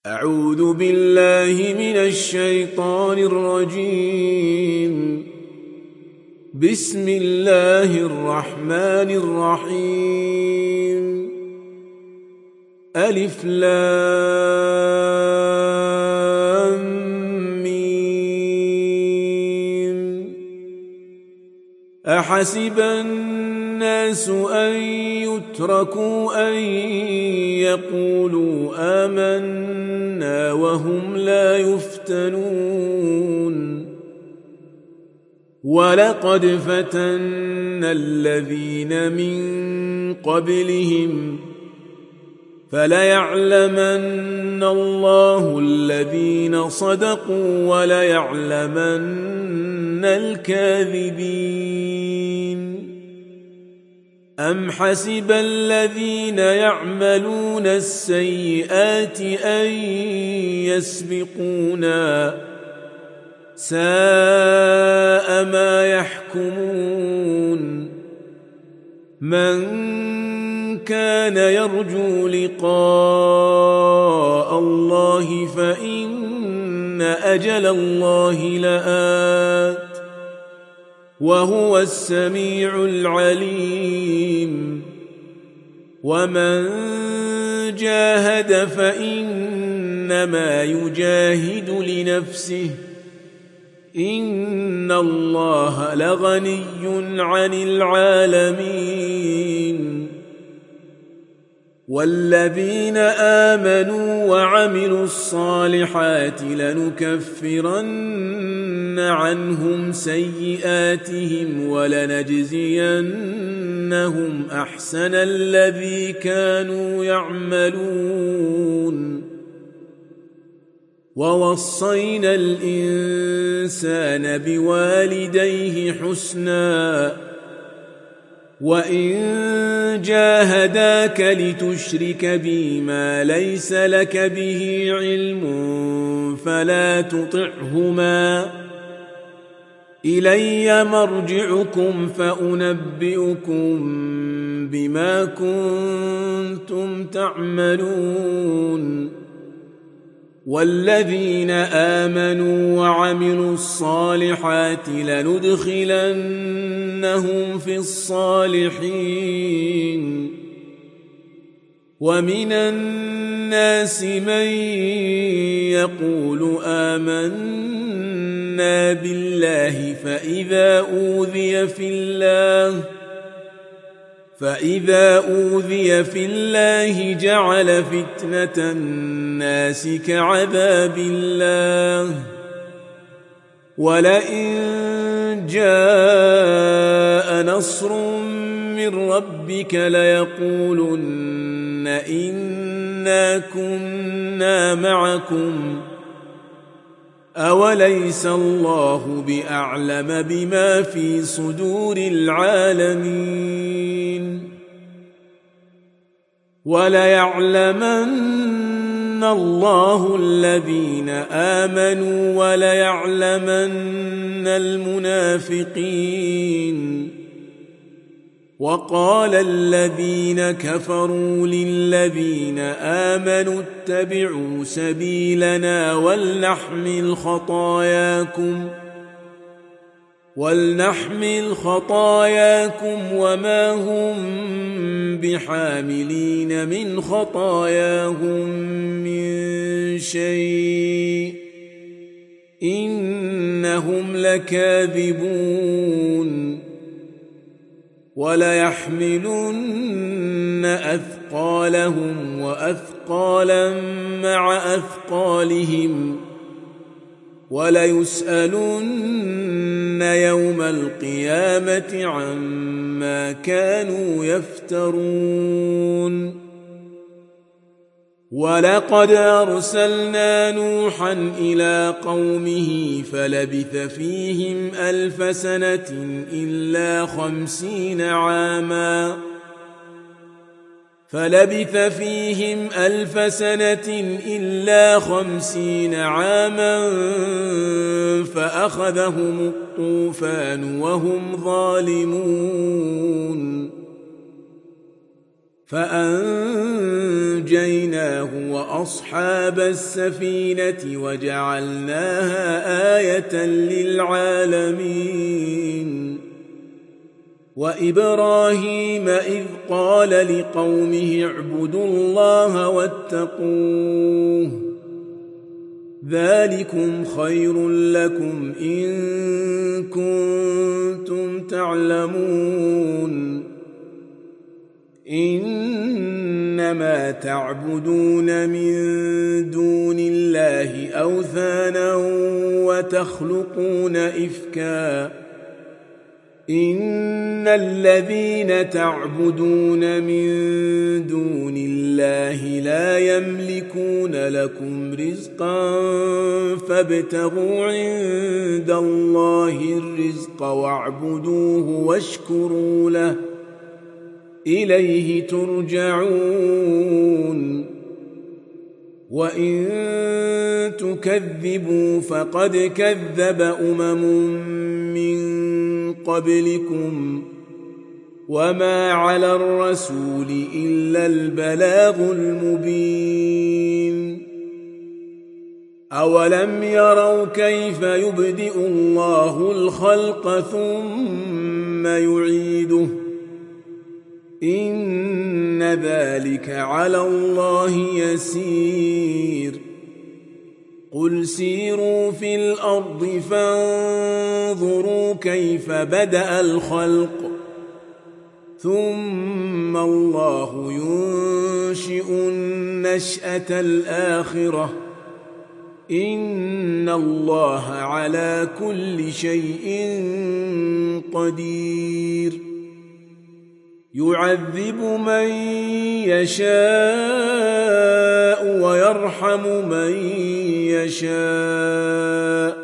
أعوذ بالله من الشيطان الرجيم. بسم الله الرحمن الرحيم. ألف لام ميم. أحسب الناس أن يتركوا أن يقولوا آمنا وهم لا يفتنون. ولقد فتنا الذين من قبلهم فليعلمن الله الذين صدقوا وليعلمن الكاذبين. أم حسب الذين يعملون السيئات أن يسبقونا ساء ما يحكمون. من كان يرجو لقاء الله فإن أجل الله لآت وهو السميع العليم. ومن جاهد فإنما يجاهد لنفسه إن الله لغني عن العالمين. والذين آمنوا وعملوا الصالحات لنكفرن عنهم سيئاتهم ولنجزينهم أحسن الذي كانوا يعملون. ووصينا الإنسان بوالديه حسنا وإن جاهداك لتشرك بي ما ليس لك به علم فلا تطعهما إلي مرجعكم فأنبئكم بما كنتم تعملون. والذين آمنوا وعملوا الصالحات لندخلنهم في الصالحين. ومن الناس من يقول آمنا بالله فإذا أوذي في الله جعل فتنة الناس كعذاب الله. ولئن جاء نصر من ربك ليقولن إنا كنا معكم أوليس الله بأعلم بما في صدور العالمين. وليعلمن الله الذين آمنوا وليعلمن المنافقين. وقال الذين كفروا للذين آمنوا اتبعوا سبيلنا ولنحمل خطاياكم وما هم بحاملين من خطاياهم من شيء إنهم لكاذبون. وليحملن أثقالهم وأثقالا مع أثقالهم وليسألن يوم القيامة عما كانوا يفترون. ولقد أرسلنا نوحا إلى قومه فلبث فيهم 1000 سنة إلا 50 عاما فأخذهم الطوفان وهم ظالمون. فأنجيناه وأصحاب السفينة وجعلناها آية للعالمين. وإبراهيم إذ قال لقومه اعبدوا الله واتقوه ذلكم خير لكم إن كنتم تعلمون. إنما تعبدون من دون الله أوثانا وتخلقون إفكا إن الذين تعبدون من دون الله لا يملكون لكم رزقا فابتغوا عند الله الرزق واعبدوه واشكروا له إليه ترجعون. وإن تكذبوا فقد كذب من قبلكم وما على الرسول إلا البلاغ المبين. أولم يروا كيف يبدئ الله الخلق ثم يعيده إن ذلك على الله يسير. قل سيروا في الأرض فانظروا كيف بدأ الخلق ثم الله ينشئ النشأة الآخرة إن الله على كل شيء قدير. يعذب من يشاء ويرحم من يشاء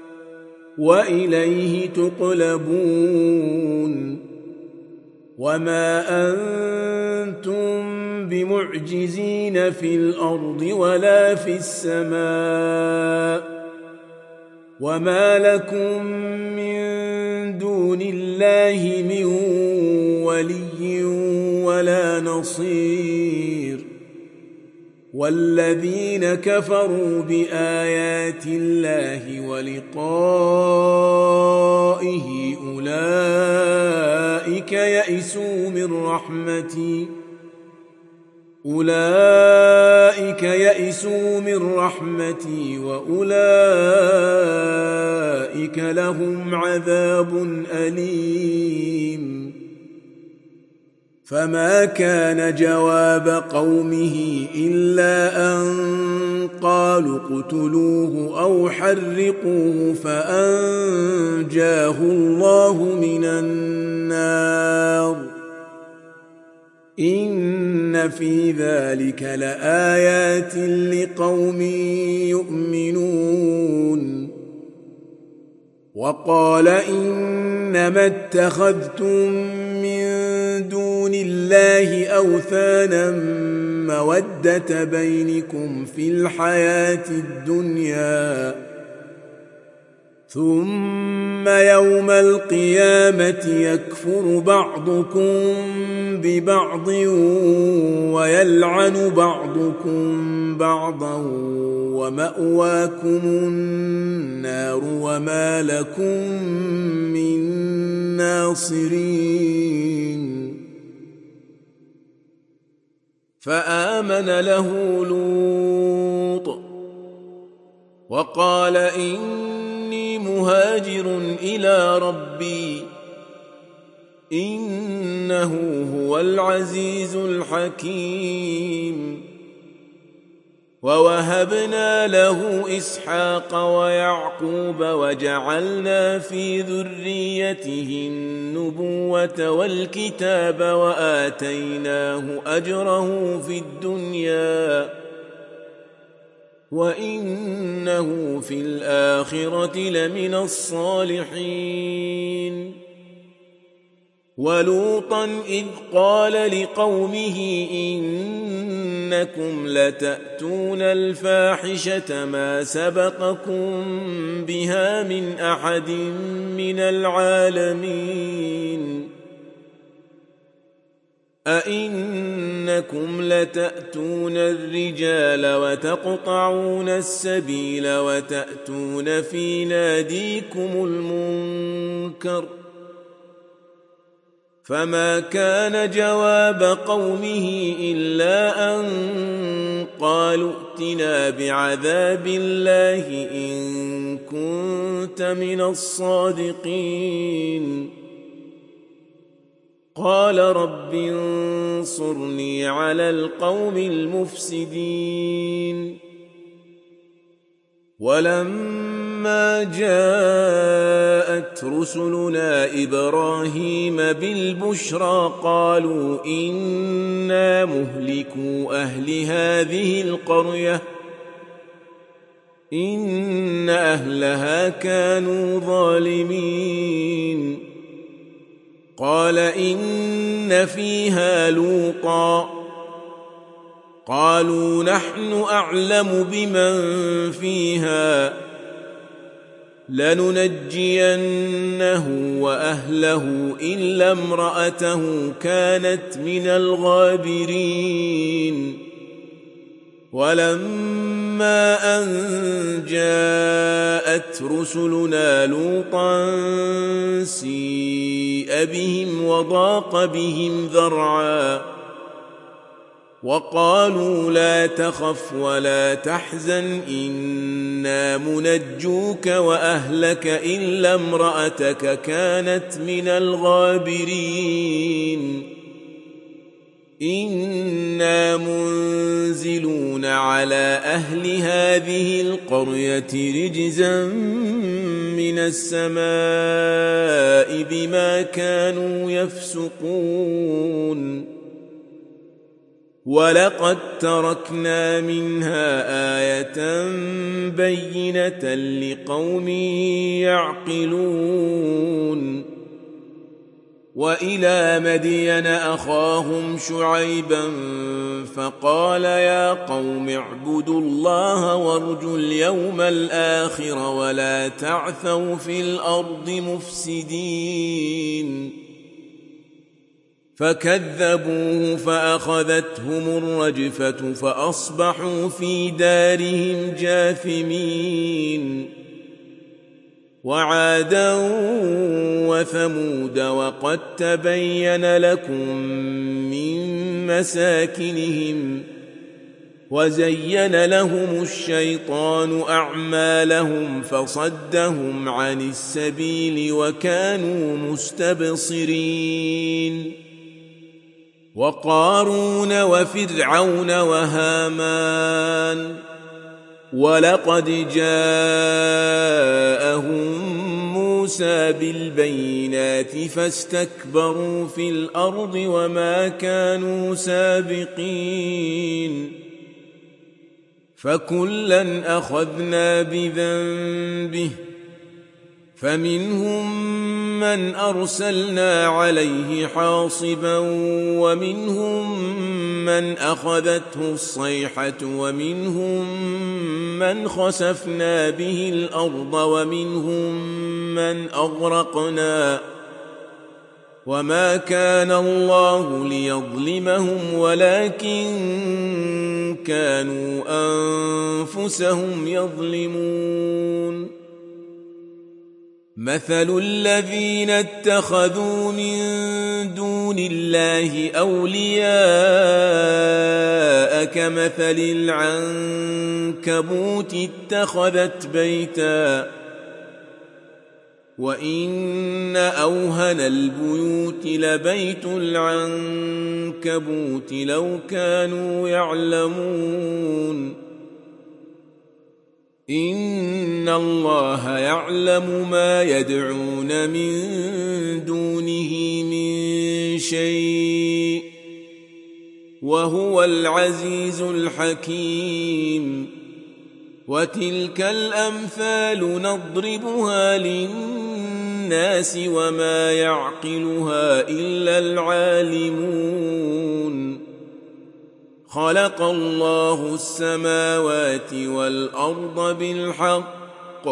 وإليه تقلبون. وما أنتم بمعجزين في الأرض ولا في السماء وما لكم من دون الله من ولي ولا نصير. والذين كفروا بآيات الله ولقائه أولئك يئسوا من رحمتي وأولئك لهم عذاب أليم. فما كان جواب قومه إلا أن قالوا اقتلوه أو حرقوه فأنجاه الله من النار. إن في ذلك لآيات لقوم يؤمنون. وقال إنما اتخذتم من دون الله أوثانا مودة بينكم في الحياة الدنيا ثم يوم القيامة يكفر بعضكم ببعض ويلعن بعضكم بعضا ومأواكم النار وما لكم من ناصرين. فآمن له لوط وقال إني مهاجر إلى ربي إنه هو العزيز الحكيم. ووهبنا له إسحاق ويعقوب وجعلنا في ذريته النبوة والكتاب وآتيناه أجره في الدنيا وإنه في الآخرة لمن الصالحين. ولوطا إذ قال لقومه إنكم لتأتون الفاحشة ما سبقكم بها من أحد من العالمين. أئنكم لتأتون الرجال وتقطعون السبيل وتأتون في ناديكم المنكر فما كان جواب قومه إلا أن قالوا ائتنا بعذاب الله إن كنت من الصادقين قال رب انصرني على القوم المفسدين ولما جاءت رسلنا إبراهيم بالبشرى قالوا إنا مهلكو أهل هذه القرية إن أهلها كانوا ظالمين قال إن فيها لوطا قالوا نحن أعلم بمن فيها لننجينه وأهله إلا امرأته كانت من الغابرين ولما أن جاءت رسلنا لوطا سيء بهم وضاق بهم ذرعا وقالوا لا تخف ولا تحزن إنا منجوك وأهلك إلا امرأتك كانت من الغابرين إنا منزلون على أهل هذه القرية رجزا من السماء بما كانوا يفسقون ولقد تركنا منها آية بينة لقوم يعقلون وإلى مدين أخاهم شعيبا فقال يا قوم اعبدوا الله وارجوا اليوم الآخر ولا تعثوا في الأرض مفسدين فكذبوه فأخذتهم الرجفة فأصبحوا في دارهم جاثمين وعادا وثمود وقد تبين لكم من مساكنهم وزين لهم الشيطان أعمالهم فصدهم عن السبيل وكانوا مستبصرين وقارون وفرعون وهامان ولقد جاءهم موسى بالبينات فاستكبروا في الأرض وما كانوا سابقين فكلا أخذنا بذنبه فمنهم من أرسلنا عليه حاصبا ومنهم من أخذته الصيحة ومنهم من خسفنا به الأرض ومنهم من أغرقنا وما كان الله ليظلمهم ولكن كانوا أنفسهم يظلمون مثل الذين اتخذوا من دون الله أولياء كمثل العنكبوت اتخذت بيتا وإن أوهن البيوت لبيت العنكبوت لو كانوا يعلمون إن الله يعلم ما يدعون من دونه من شيء وهو العزيز الحكيم وتلك الأمثال نضربها للناس وما يعقلها إلا العالمون خلق الله السماوات والأرض بالحق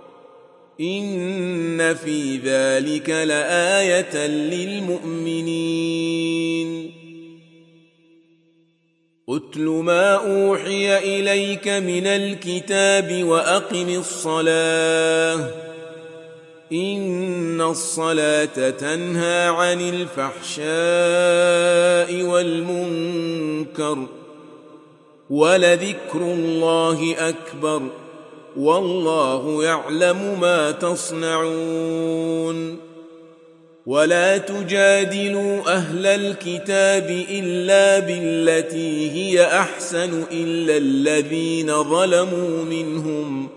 إن في ذلك لآية للمؤمنين أتل ما أوحي إليك من الكتاب وأقم الصلاة إن الصلاة تنهى عن الفحشاء والمنكر ولذكر الله أكبر والله يعلم ما تصنعون ولا تجادلوا أهل الكتاب إلا بالتي هي أحسن إلا الذين ظلموا منهم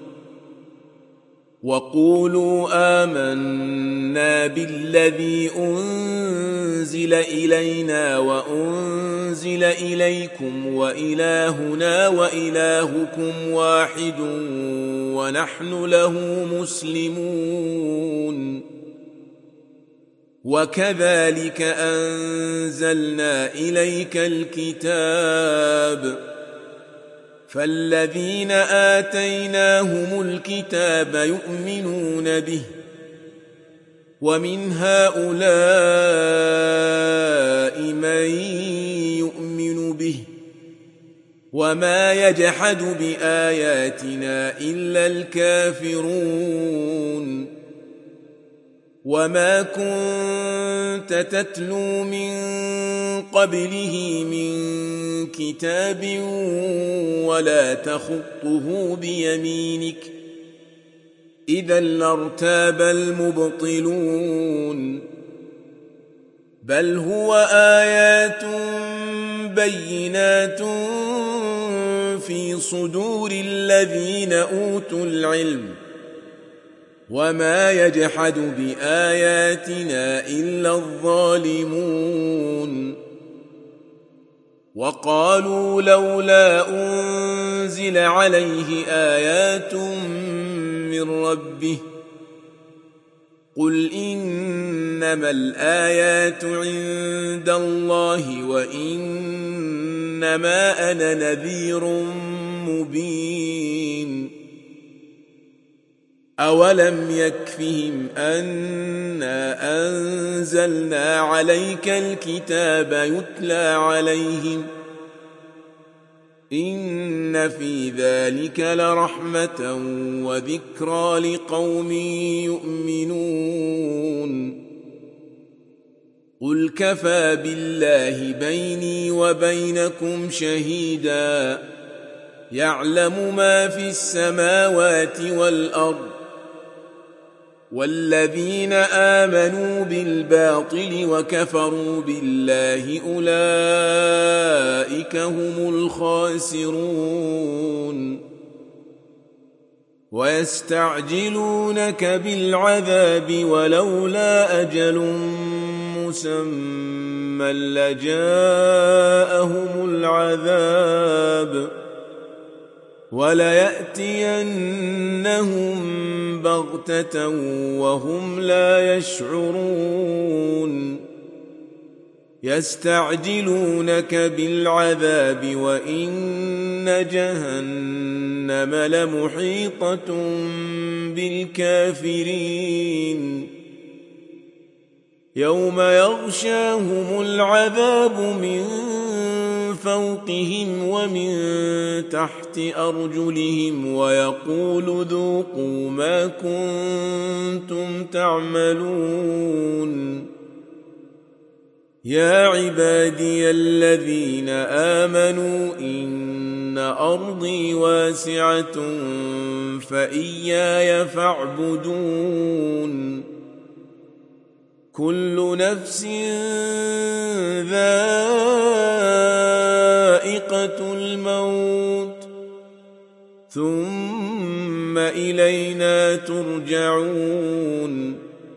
وقولوا آمنا بالذي أنزل إلينا وأنزل إليكم وإلهنا وإلهكم واحد ونحن له مسلمون وكذلك أنزلنا إليك الكتاب فالذين آتيناهم الكتاب يؤمنون به ومن هؤلاء من يؤمن به وما يجحد بآياتنا إلا الكافرون وما كنت تتلو من قبله من كتاب ولا تخطه بيمينك إذا لارتاب المبطلون بل هو آيات بينات في صدور الذين أوتوا العلم وما يجحد بآياتنا إلا الظالمون وقالوا لولا أنزل عليه آيات من ربه قل إنما الآيات عند الله وإنما أنا نذير مبين أولم يكفهم أنا أنزلنا عليك الكتاب يتلى عليهم إن في ذلك لرحمة وذكرى لقوم يؤمنون قل كفى بالله بيني وبينكم شهيدا يعلم ما في السماوات والأرض والذين آمنوا بالباطل وكفروا بالله أولئك هم الخاسرون ويستعجلونك بالعذاب ولولا أجل مسمى لجاءهم العذاب وليأتينهم بغتة وهم لا يشعرون يستعجلونك بالعذاب وإن جهنم لمحيطة بالكافرين يوم يغشاهم العذاب من فوقهم ومن تحت أرجلهم ويقول ذوقوا ما كنتم تعملون يا عبادي الذين آمنوا إن أرضي واسعة فإياي فاعبدون كل نفس ذائقة الموت ثم إلينا ترجعون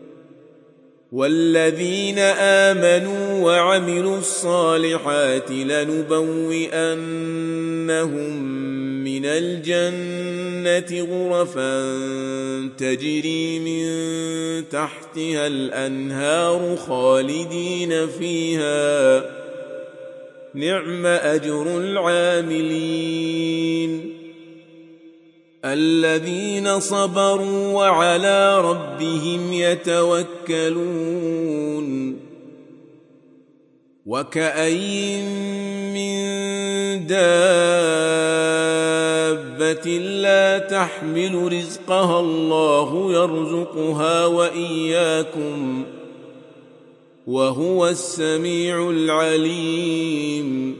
والذين آمنوا وعملوا الصالحات لنبوئنهم من الجنة غرفا تجري من تحتها الأنهار خالدين فيها نعم أجر العاملين الذين صبروا وعلى ربهم يتوكلون وكأين من دابة لا تحمل رزقها الله يرزقها وإياكم وهو السميع العليم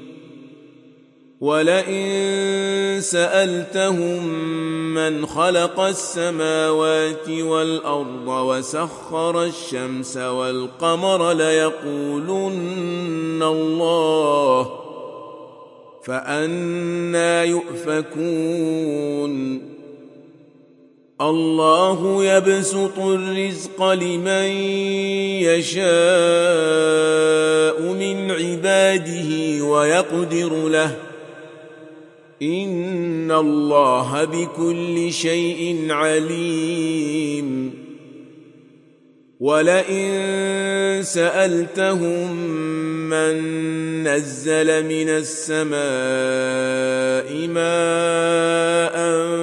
ولئن سألتهم من خلق السماوات والأرض وسخر الشمس والقمر ليقولن الله فأنى يؤفكون الله يبسط الرزق لمن يشاء من عباده ويقدر له إن الله بكل شيء عليم ولئن سألتهم من نزل من السماء ماء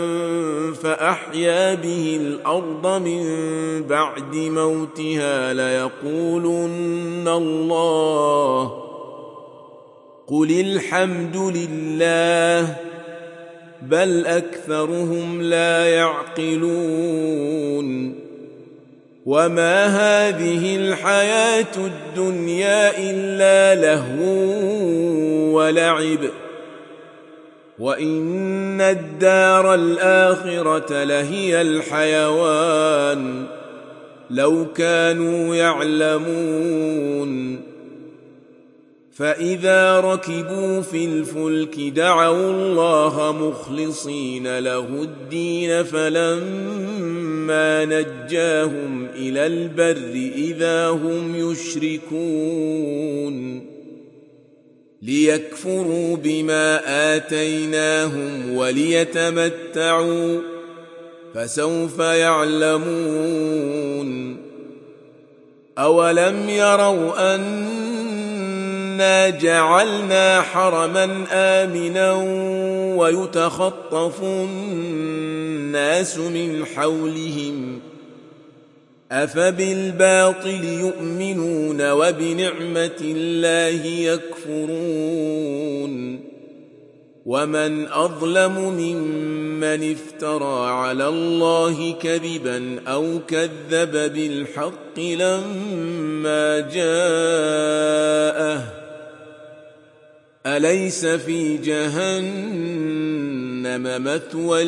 فأحيا به الأرض من بعد موتها ليقولن الله قل الحمد لله بل أكثرهم لا يعقلون وما هذه الحياة الدنيا إلا لهو ولعب وإن الدار الآخرة لهي الحيوان لو كانوا يعلمون فإذا ركبوا في الفلك دعوا الله مخلصين له الدين فلما نجاهم إلى البر إذا هم يشركون ليكفروا بما آتيناهم وليتمتعوا فسوف يعلمون أولم يروا أنا جعلنا حرما آمنا ويتخطف الناس من حولهم أفبالباطل يؤمنون وبنعمة الله يكفرون ومن أظلم ممن افترى على الله كذبا أو كذب بالحق لما جاءه أليس في جهنم مثوى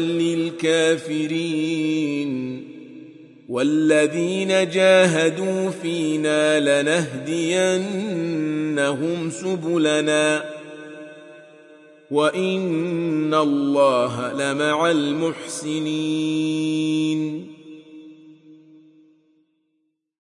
للكافرين والذين جاهدوا فينا لنهدينهم سبلنا وإن الله لمع المحسنين